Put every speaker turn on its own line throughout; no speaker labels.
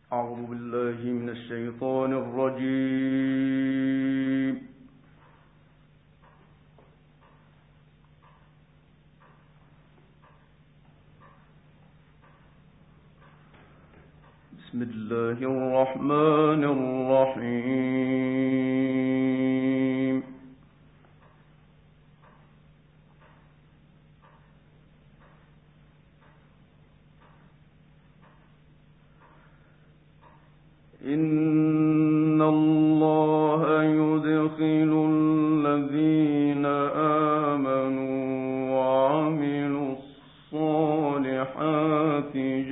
أعوذ بالله من الشيطان الرجيم. بسم الله الرحمن الرحيم. إن الله يدخل الذين آمنوا وعملوا الصالحات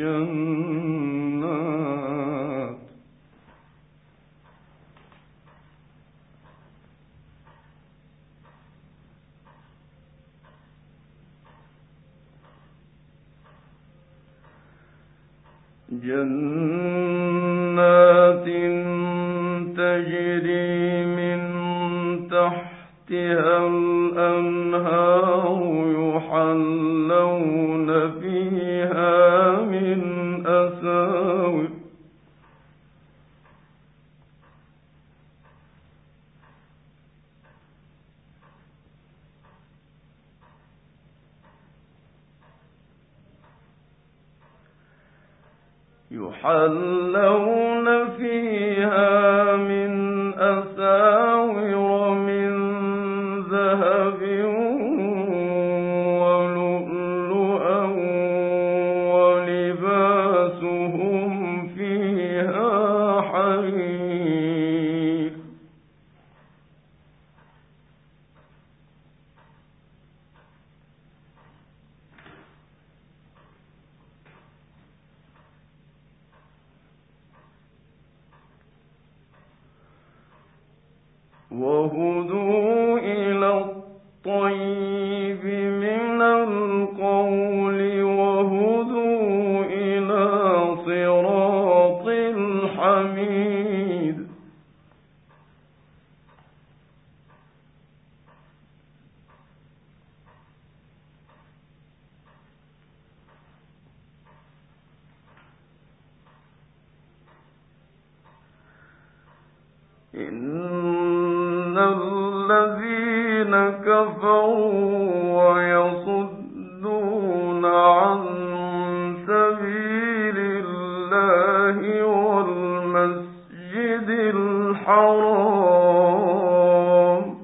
جنات تجري من تحتها الأنهار يحلون فيها من أساور من ذهب ولؤلؤا ولباسهم فيها حرير وهدوا إلى الطيب من القول وهدوا إلى صراط الحميد إن الذين كفروا ويصدون عن سبيل الله والمسجد الحرام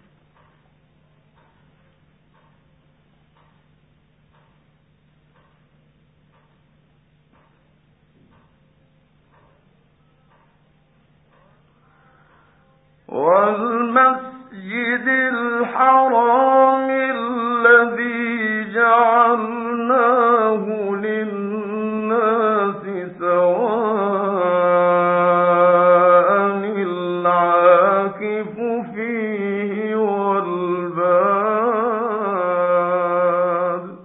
الذي جعلناه للناس سواء العاكف فيه والباد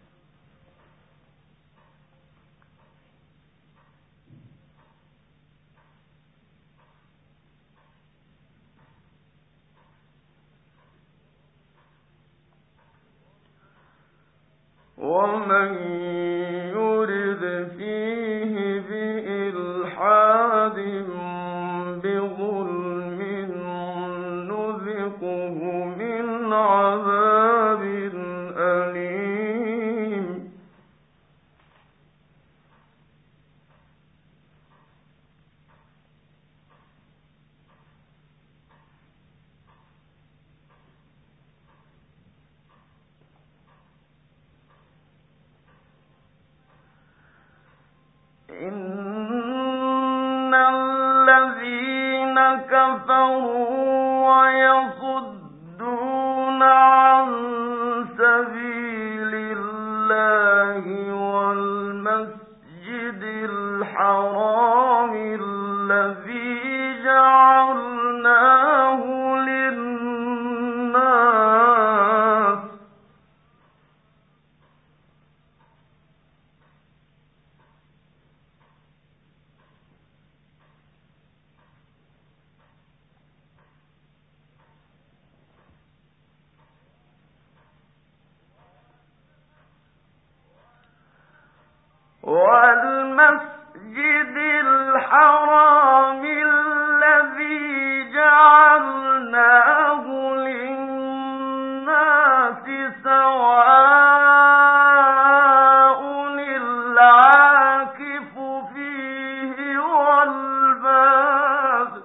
ومن يرد فيه بإلحاد بظلم نذقه من عذاب أليم إن الذين كفروا ويصدون عن سبيل الله والمسجد الحرام الذي جعلناه للناس الحرام الذي جعلناه للناس سواء العاكف فيه والباد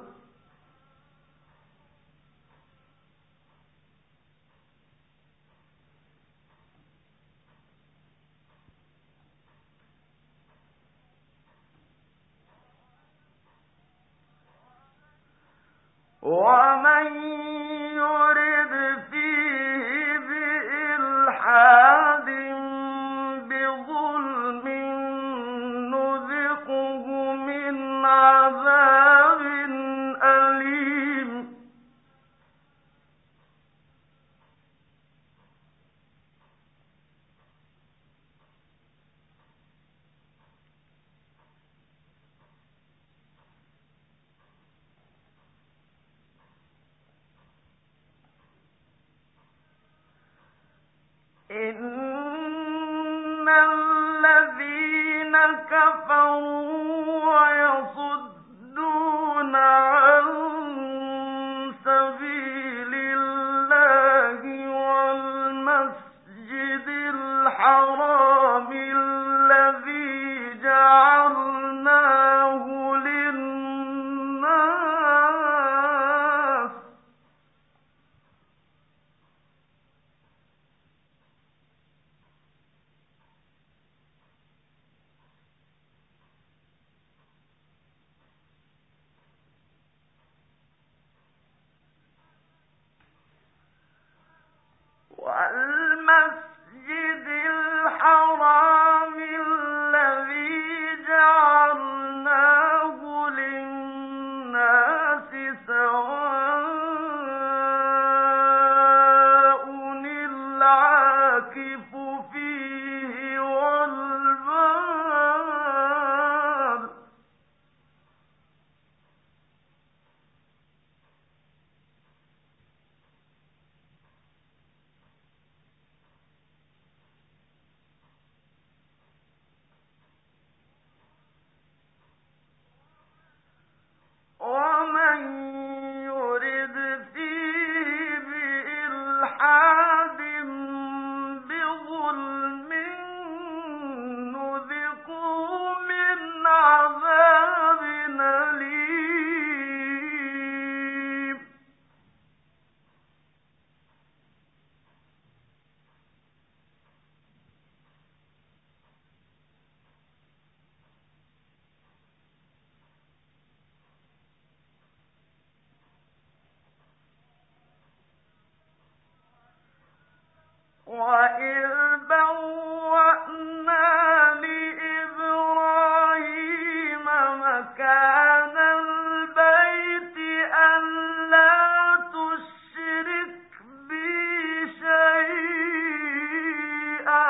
ومن يرد فيه بإلحاد بظلم نذقه من عذاب أليم إن الذين كفروا ويصدون عن سبيل الله والمسجد الحرام الذي جعلناه للناس والمسجد الحرام الذي جعلناه للناس سواء العاكف فيه والباد ومن يرد فيه بإلحاد بظلم نذقه من عذاب أليم وإذ بوأنا لإبراهيم مكان البيت ألا تشرك بي شيئا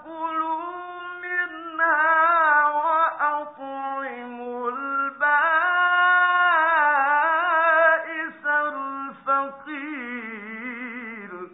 فكلوا منها وأطعموا البائس الفقير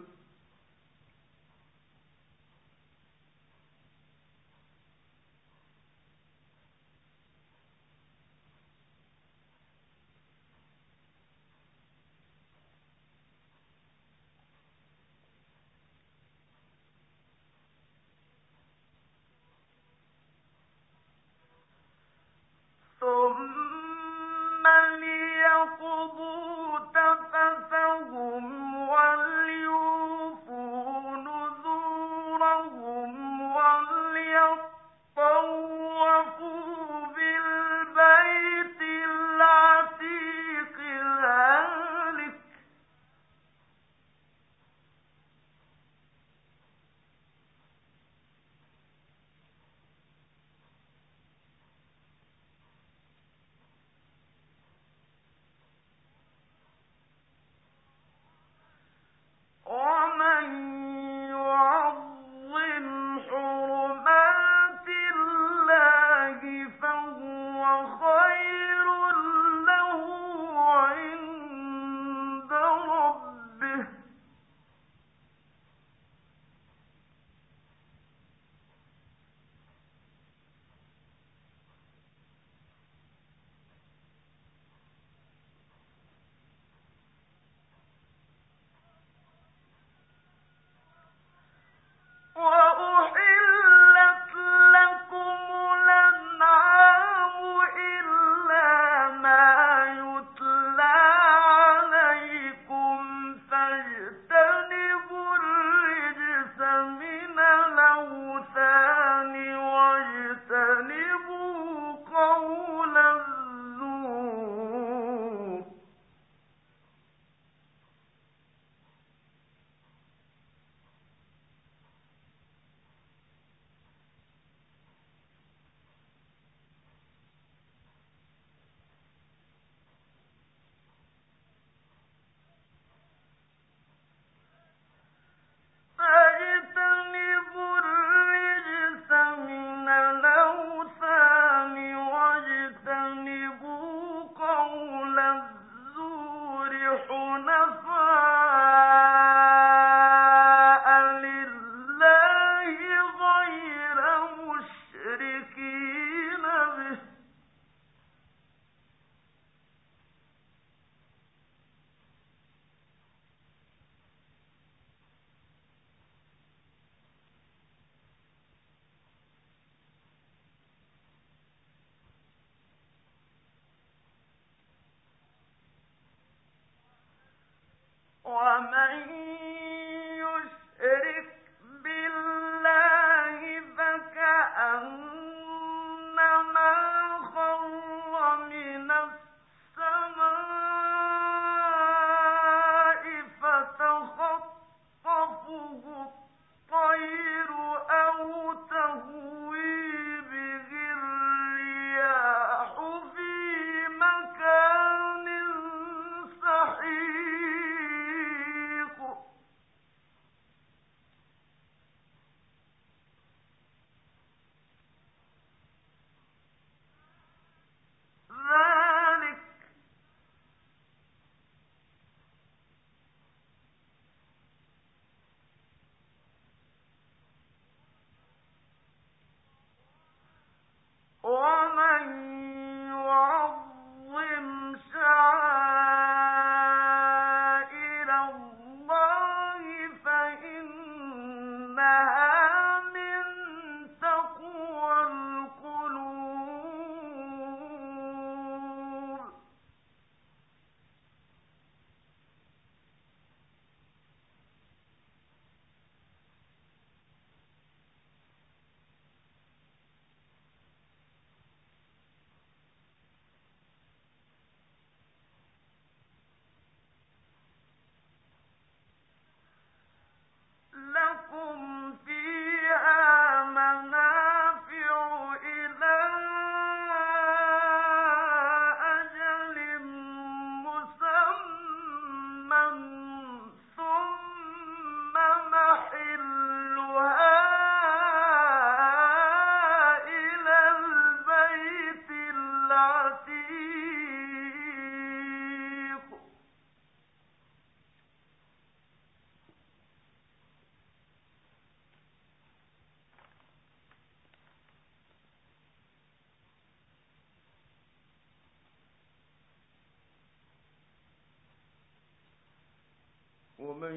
ومن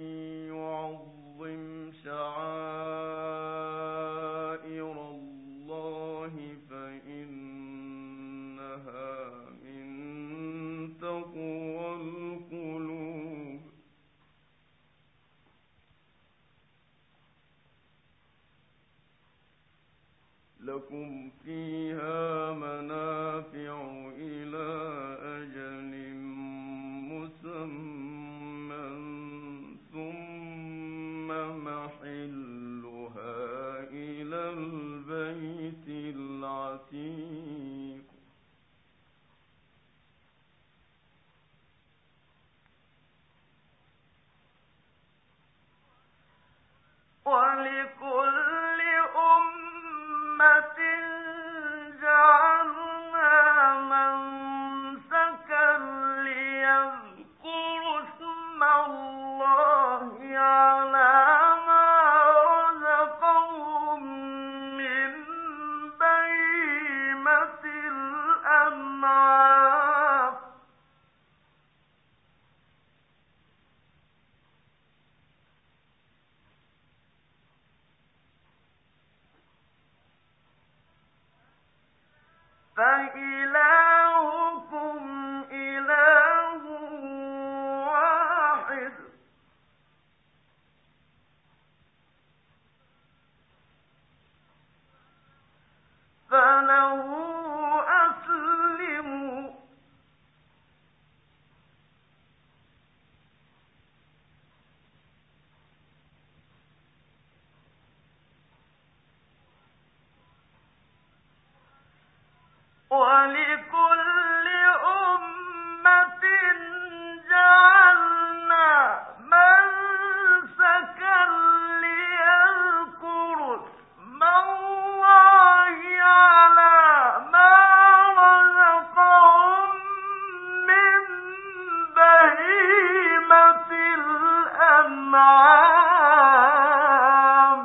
يعظم شعائر الله فإنها من تقوى القلوب. لكم فيها منافع إلى أجل مسمى ثم محلها إلى البيت العتيق. ولكل أمة جعلنا منسكا ليذكروا اسم الله على ما رزقهم من بهيمة الأنعام. فإلهكم إله واحد فله أسلموا. ولكل أمة جعلنا منسكا ليذكروا اسم الله على ما رزقهم من بهيمة الأنعام.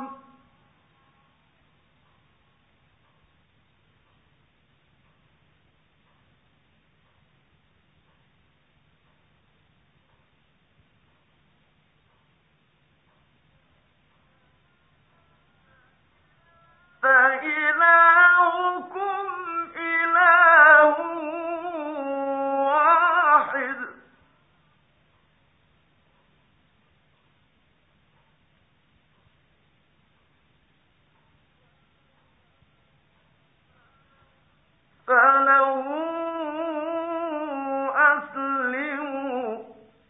فإلهكم إله واحد فله أسلموا.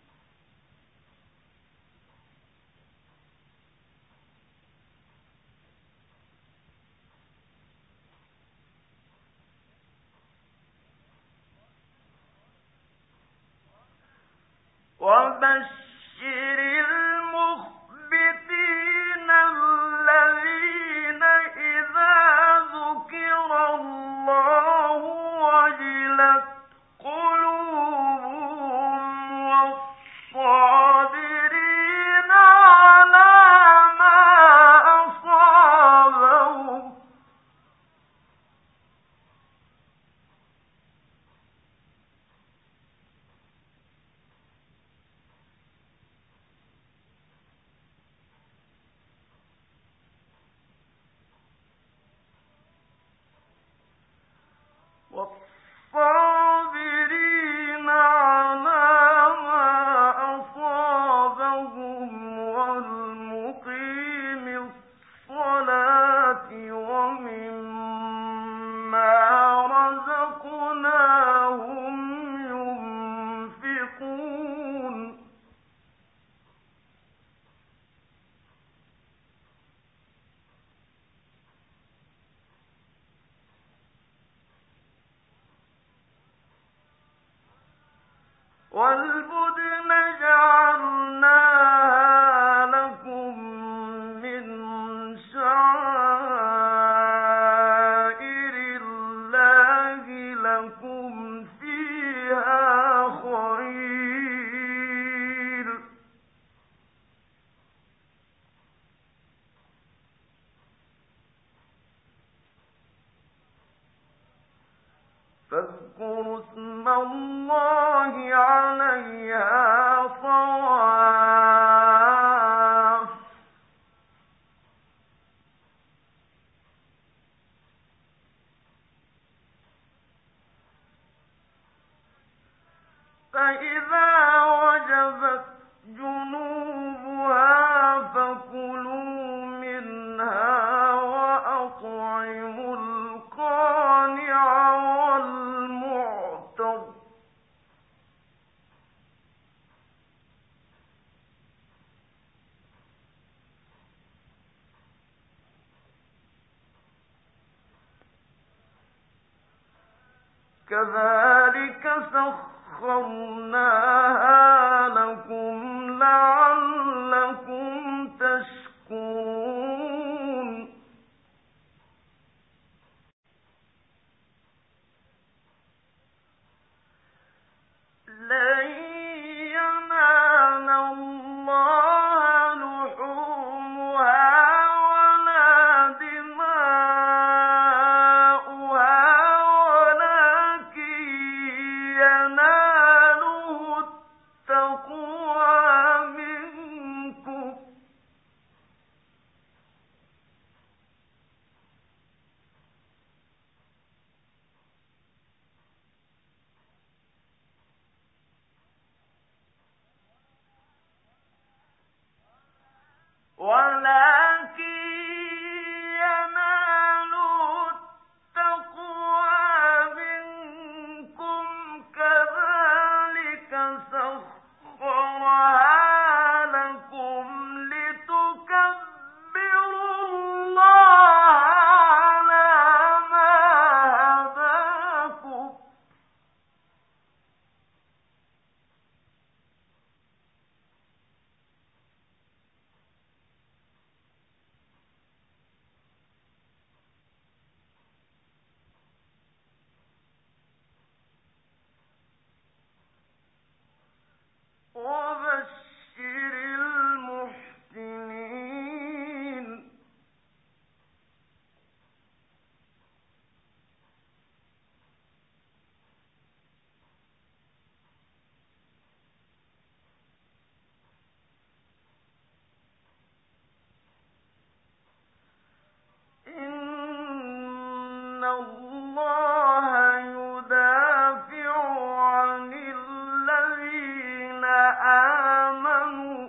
وبشر المخبتين الذين إذا ذكر الله وجلت قلوبهم والصابرين على ما أصابهم والصابرين على ما أصابهم والمقيم الصلاة ومما رزقناهم ينفقون. والبدن جعلناها لكم من شعائر الله لكم فيها خير. فاذكروا اسم الله عليها صواف فإذا وجبت جنوبها فكلوا منها وأطعموا القانع والمعتر كذلك سخرناها لكم لعلكم تشكرون لن ينال الله لحومها ولا دماؤها ولكن يناله التقوى منكم ولكن يناله التقوى منكم كذلك سخرها لكم لتكبروا الله على ما هداكم وبشر المحسنين إن الله يدافع عن الذين آمنوا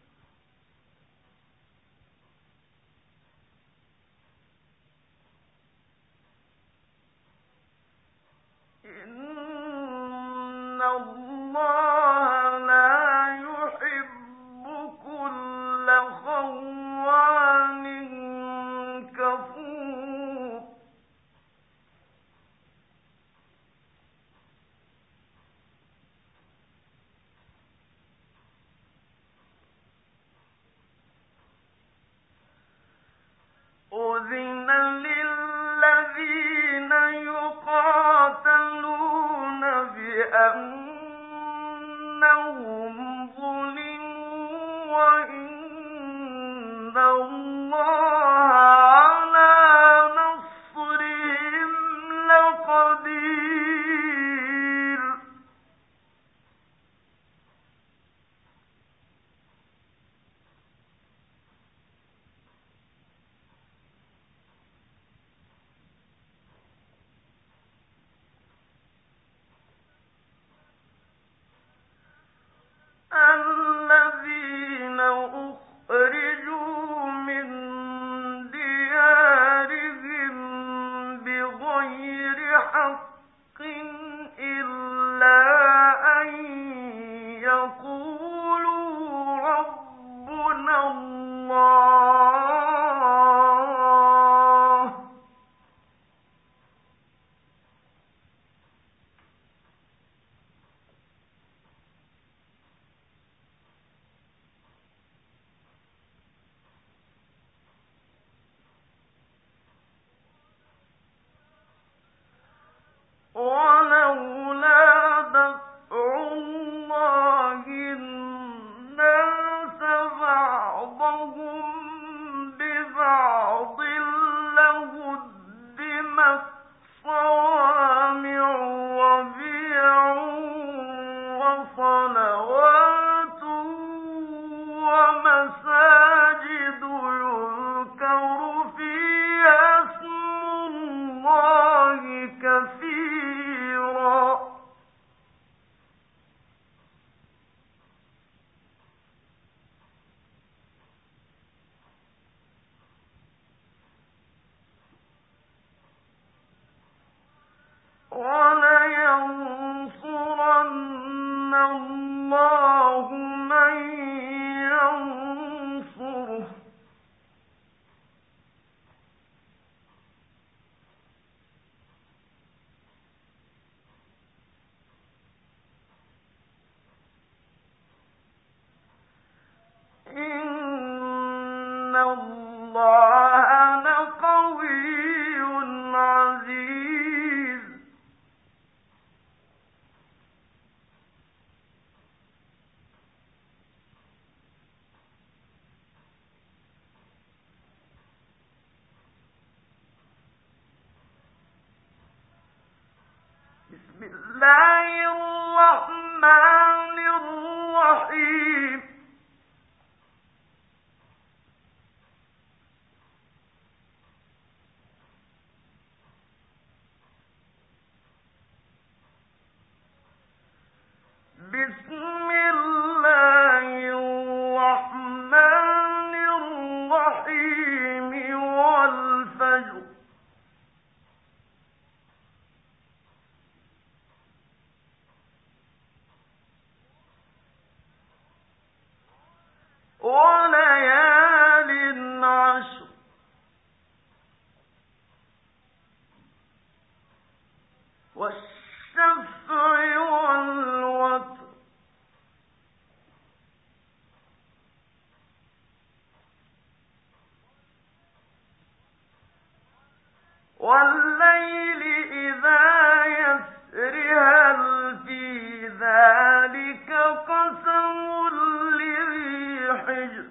إن الله لا يحب كل خوان كفور أذن للذين يقاتلون بأنهم ظلموا وإن الله على نصرهم لقدير الذين أخرجوا من ديارهم بغير حق إلا أن يقولوا ربنا الله ولولا دفع الله الناس بعضهم ببعض لهدمت صوامع وبيع وصلوات ومساجد يذكر فيها اسم الله كثيرا اللَّهَ لَقَوِيٌّ عَزِيزٌ. بسم الله الرحمن الرحيم. بسم الله الرحمن الرحيم والفجر وليال عشر والشفع والوتر والليل إذا يسر هل في ذلك قسم لذي حجر.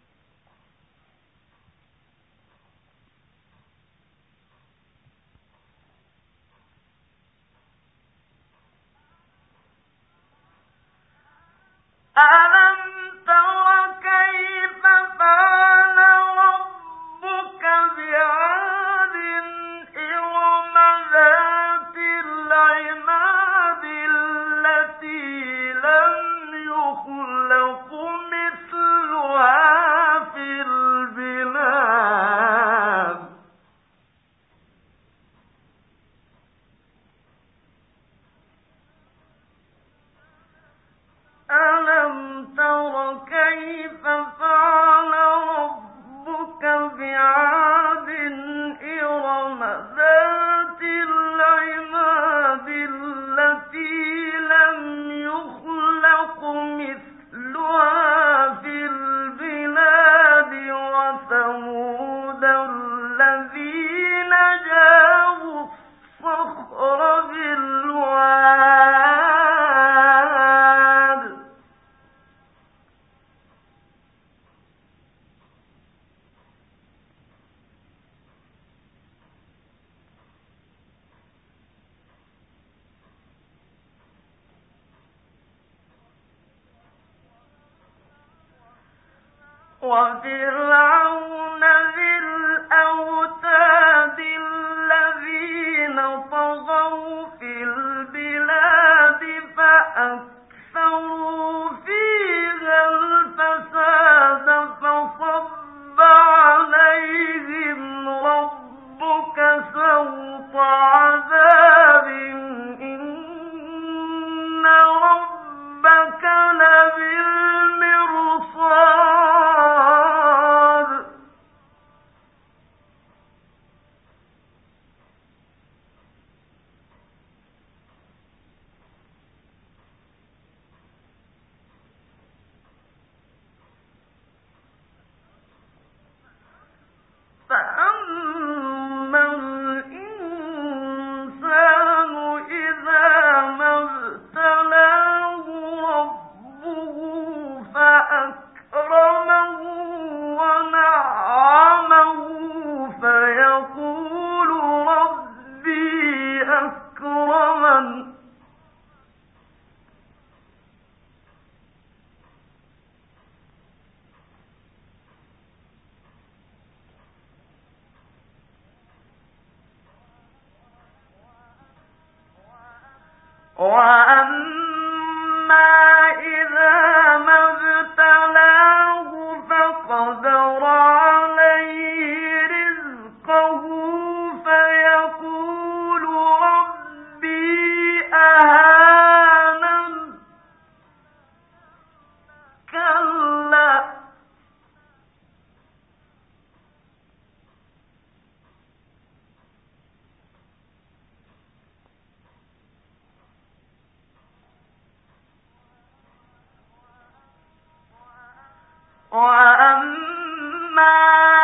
ألم تر كيف فعل ربك بعاد إرم ذات العماد التي لم يخلق مثلها في البلاد. ألم تر كيف فعل ربك بعاد إرم ذات العماد التي لم يخلق مثلها في البلاد وثمود الذين جابوا الصخر بالواد وفرعون ذي الأوتاد الذين طغوا في البلاد فأكثروا فيها الفساد فصب عليهم ربك سوط عذاب إن ربك لبالمرصاد. فأما الإنسان إذا ما ابتلاه ربه فأكرمه ونعمه فيقول ربي أكرمن. وأما إذا ما ابتلاه فقدر عليه رزقه فيقول ربي أهانن. كلا وأما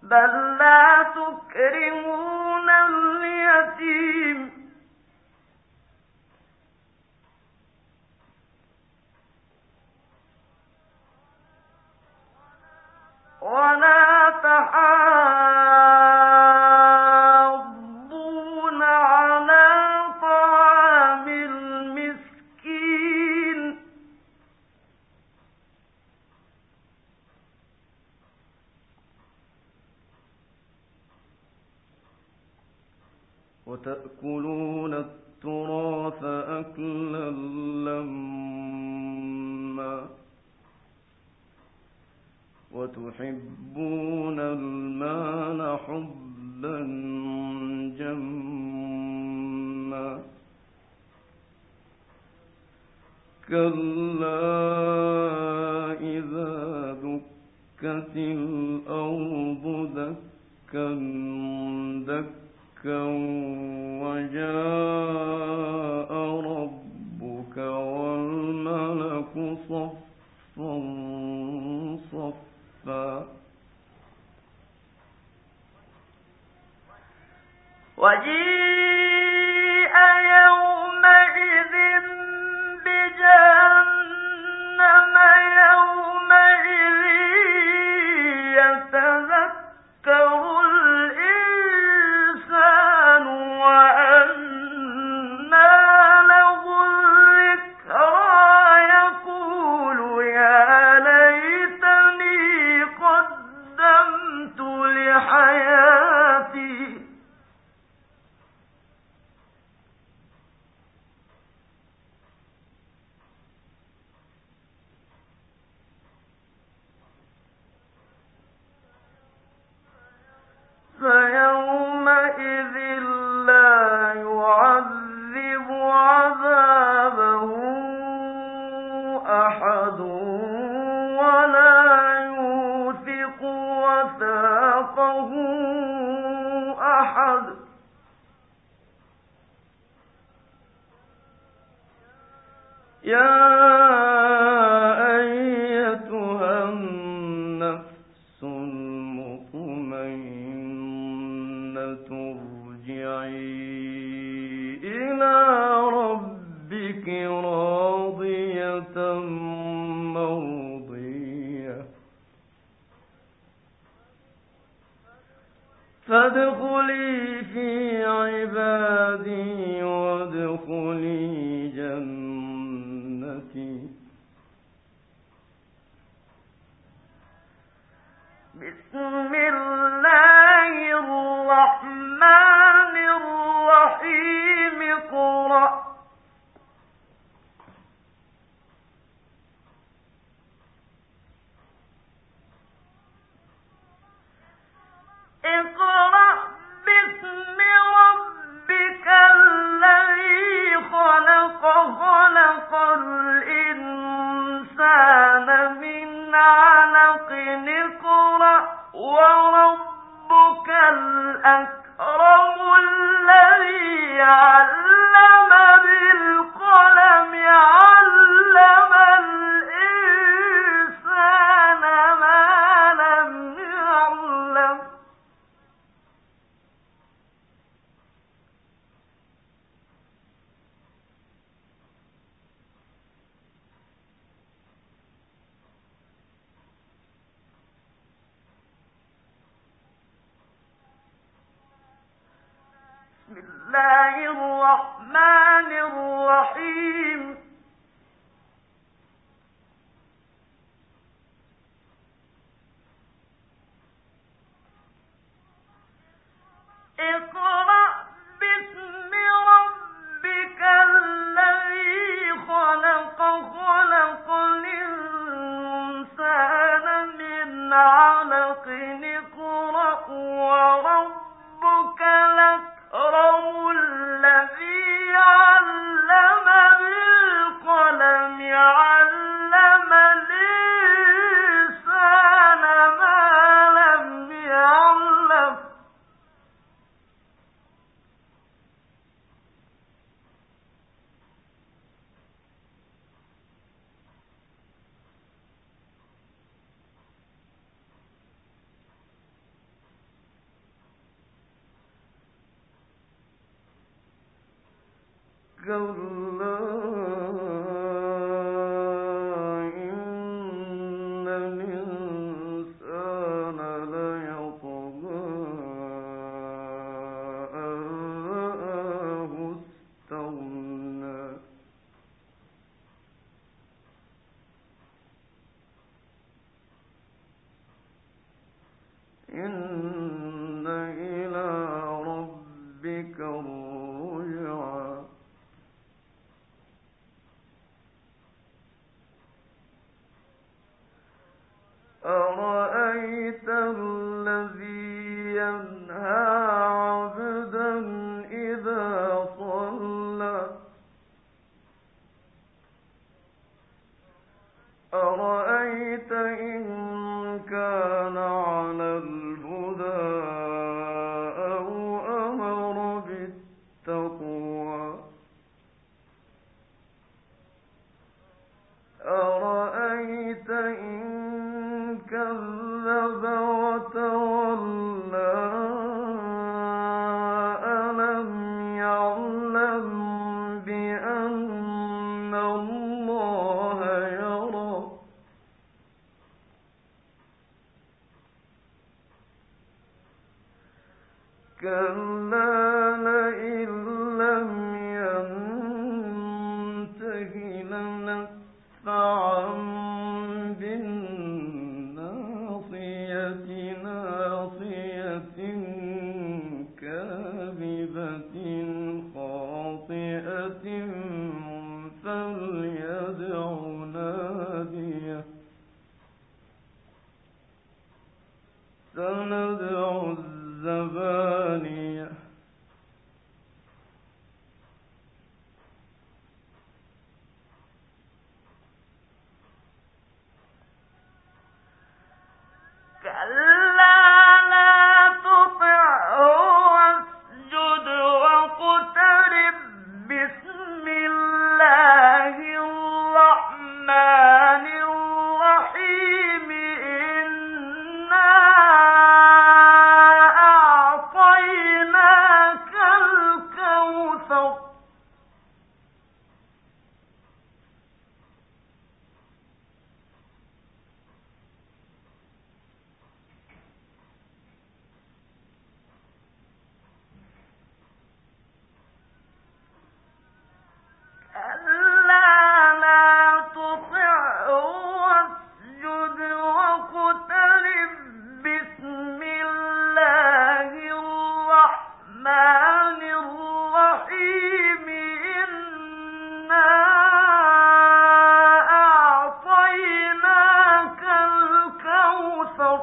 بل لا تكرمون اليتيم ولا تحاضون على طعام المسكين وتأكلون التراث أكلا لما وتحبون المال حبا جما كلا إذا دكت الأرض دكا دكا وجاء ربك والملك صفا صفا وجيء يومئذ بجهنم يومئذ يتذكر الإنسان وأنى له الذكرى يقول يا ليتني قدمت لحياتي فيومئذ لا يعذب عذابه أحد ولا يوثق وثاقه أحد يا أيتها النفس المطمئنة ارجعي إلى ربك راضية مرضية فادخلي في عبادي وادخلي جنتي بسم الله الرحمن الرحيم اقرأ باسم ربك الذي خلق خلق الإنسان من علق اقرأ وربك الأكرم الذي علم بالقلم علم الإنسان ما لم يعلم بسم الله الرحمن الرحيم اقرأ باسم ربك الذي خلق خلق الإنسان من علق اقرأ وربك الأكرم الذي علم بالقلم علم الإنسان ما لم يعلم أرأيت الذي ينهى عبدا إذا صلى أرأيت إن كان على الهدى أو أمر بالتقوى أرأيت إن كذب وتولى ألم يعلم بأن الله يرى كلا لئن لم ينته لنسفعا بالناصية ناصية كاذبة خاطئة فليدع ناديه سندع الزبانية كلا لا تطعه واسجد واقترب بسم الله الرحمن الرحيم إنا أعطيناك الكوثر ألا لا تطعه واسجد واقترب بسم الله الرحمن الرحيم إنا أعطيناك الكوثر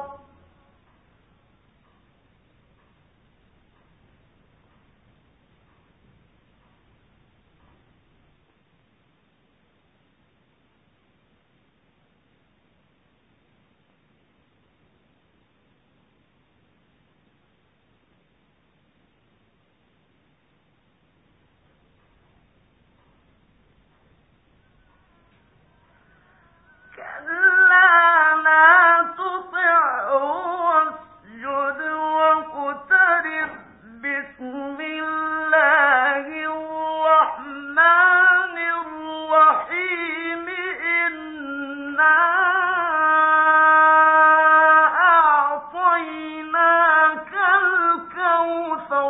كلا لا تطعه واسجد واقترب بسم الله الرحمن الرحيم إنا أعطيناك الكوثر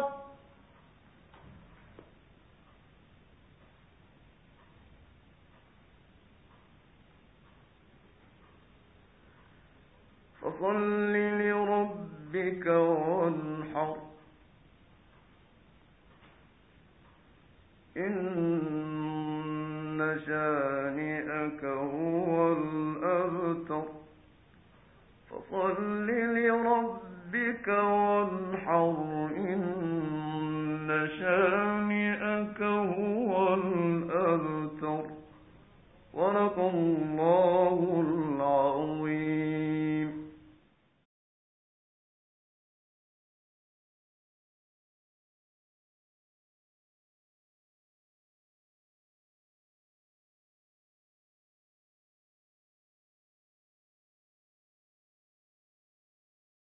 فصل لربك وانحر إن شانئك هو الأبتر فصل لربك وانحر إن شانئك هو